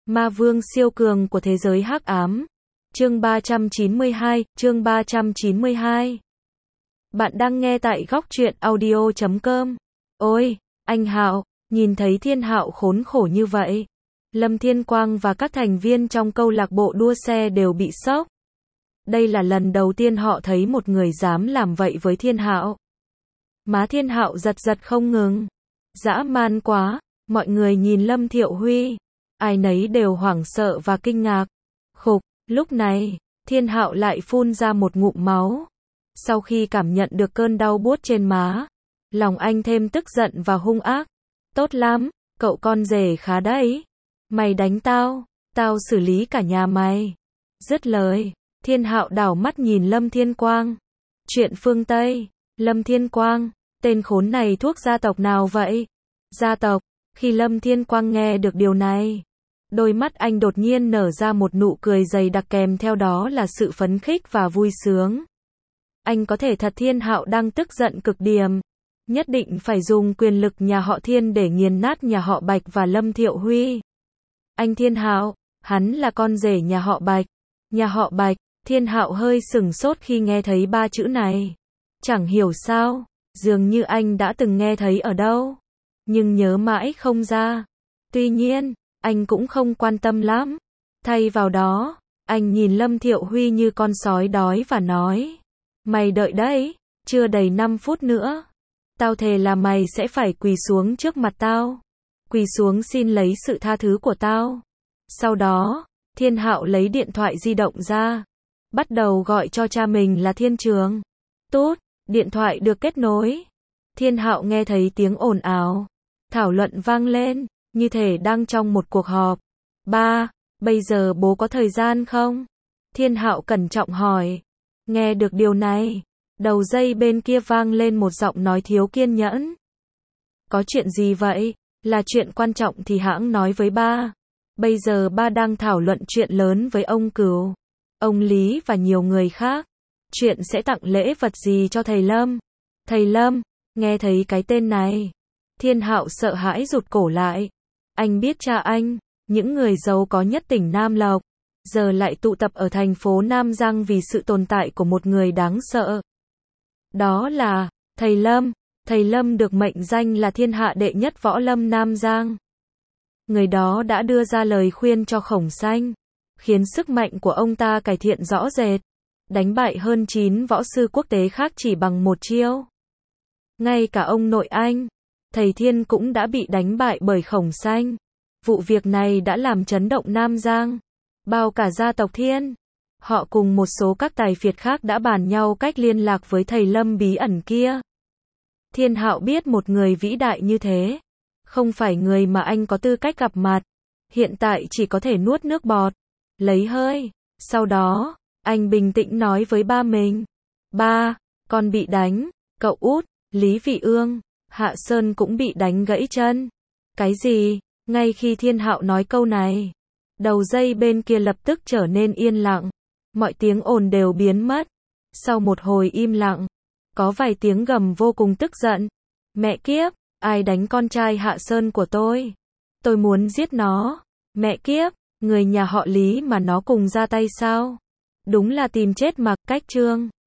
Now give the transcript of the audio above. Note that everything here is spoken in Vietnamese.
Ma vương siêu cường của thế giới hắc ám. Chương 392. Bạn đang nghe tại góc truyện audio.com. Ôi, anh Hạo, nhìn thấy Thiên Hạo khốn khổ như vậy. Lâm Thiên Quang và các thành viên trong câu lạc bộ đua xe đều bị sốc. Đây là lần đầu tiên họ thấy một người dám làm vậy với Thiên Hạo. Má Thiên Hạo giật giật không ngừng. Dã man quá, mọi người nhìn Lâm Thiệu Huy. Ai nấy đều hoảng sợ và kinh ngạc. Khục, lúc này, Thiên Hạo lại phun ra một ngụm máu. Sau khi cảm nhận được cơn đau buốt trên má, lòng anh thêm tức giận và hung ác. Tốt lắm, cậu con rể khá đấy. Mày đánh tao, tao xử lý cả nhà mày. Dứt lời, Thiên Hạo đảo mắt nhìn Lâm Thiên Quang. Chuyện phương Tây, Lâm Thiên Quang, tên khốn này thuộc gia tộc nào vậy? Gia tộc, khi Lâm Thiên Quang nghe được điều này, đôi mắt anh đột nhiên nở ra một nụ cười dày đặc kèm theo đó là sự phấn khích và vui sướng. Anh có thể thật Thiên Hạo đang tức giận cực điểm. Nhất định phải dùng quyền lực nhà họ Thiên để nghiền nát nhà họ Bạch và Lâm Thiệu Huy. Anh Thiên Hạo, hắn là con rể nhà họ Bạch. Nhà họ Bạch, Thiên Hạo hơi sửng sốt khi nghe thấy ba chữ này. Chẳng hiểu sao, dường như anh đã từng nghe thấy ở đâu, nhưng nhớ mãi không ra. Tuy nhiên, anh cũng không quan tâm lắm. Thay vào đó, anh nhìn Lâm Thiệu Huy như con sói đói và nói: Mày đợi đấy, chưa đầy 5 phút nữa. Tao thề là mày sẽ phải quỳ xuống trước mặt tao. Quỳ xuống xin lấy sự tha thứ của tao. Sau đó, Thiên Hạo lấy điện thoại di động ra. Bắt đầu gọi cho cha mình là Thiên Trường. Tốt, điện thoại được kết nối. Thiên Hạo nghe thấy tiếng ồn ào, thảo luận vang lên, như thể đang trong một cuộc họp. Ba, bây giờ bố có thời gian không? Thiên Hạo cẩn trọng hỏi. Nghe được điều này, đầu dây bên kia vang lên một giọng nói thiếu kiên nhẫn. Có chuyện gì vậy? Là chuyện quan trọng thì hãng nói với ba. Bây giờ ba đang thảo luận chuyện lớn với ông Cửu, ông Lý và nhiều người khác. Chuyện sẽ tặng lễ vật gì cho thầy Lâm? Thầy Lâm, nghe thấy cái tên này, Thiên Hạo sợ hãi rụt cổ lại. Anh biết cha anh, những người giàu có nhất tỉnh Nam Lộc, giờ lại tụ tập ở thành phố Nam Giang vì sự tồn tại của một người đáng sợ. Đó là thầy Lâm. Thầy Lâm được mệnh danh là thiên hạ đệ nhất võ lâm Nam Giang. Người đó đã đưa ra lời khuyên cho Khổng Sanh, khiến sức mạnh của ông ta cải thiện rõ rệt, đánh bại hơn 9 võ sư quốc tế khác chỉ bằng một chiêu. Ngay cả ông nội anh, thầy Thiên cũng đã bị đánh bại bởi Khổng Sanh. Vụ việc này đã làm chấn động Nam Giang, bao cả gia tộc Thiên. Họ cùng một số các tài phiệt khác đã bàn nhau cách liên lạc với thầy Lâm bí ẩn kia. Thiên Hạo biết một người vĩ đại như thế, không phải người mà anh có tư cách gặp mặt. Hiện tại chỉ có thể nuốt nước bọt, lấy hơi. Sau đó, anh bình tĩnh nói với ba mình. Ba, con bị đánh, cậu út, Lý Vị Ương, Hạ Sơn cũng bị đánh gãy chân. Cái gì? Ngay khi Thiên Hạo nói câu này, đầu dây bên kia lập tức trở nên yên lặng. Mọi tiếng ồn đều biến mất. Sau một hồi im lặng, có vài tiếng gầm vô cùng tức giận. Mẹ kiếp, ai đánh con trai Hạ Sơn của tôi? Tôi muốn giết nó. Mẹ kiếp, người nhà họ Lý mà nó cùng ra tay sao? Đúng là tìm chết mà. Cách chương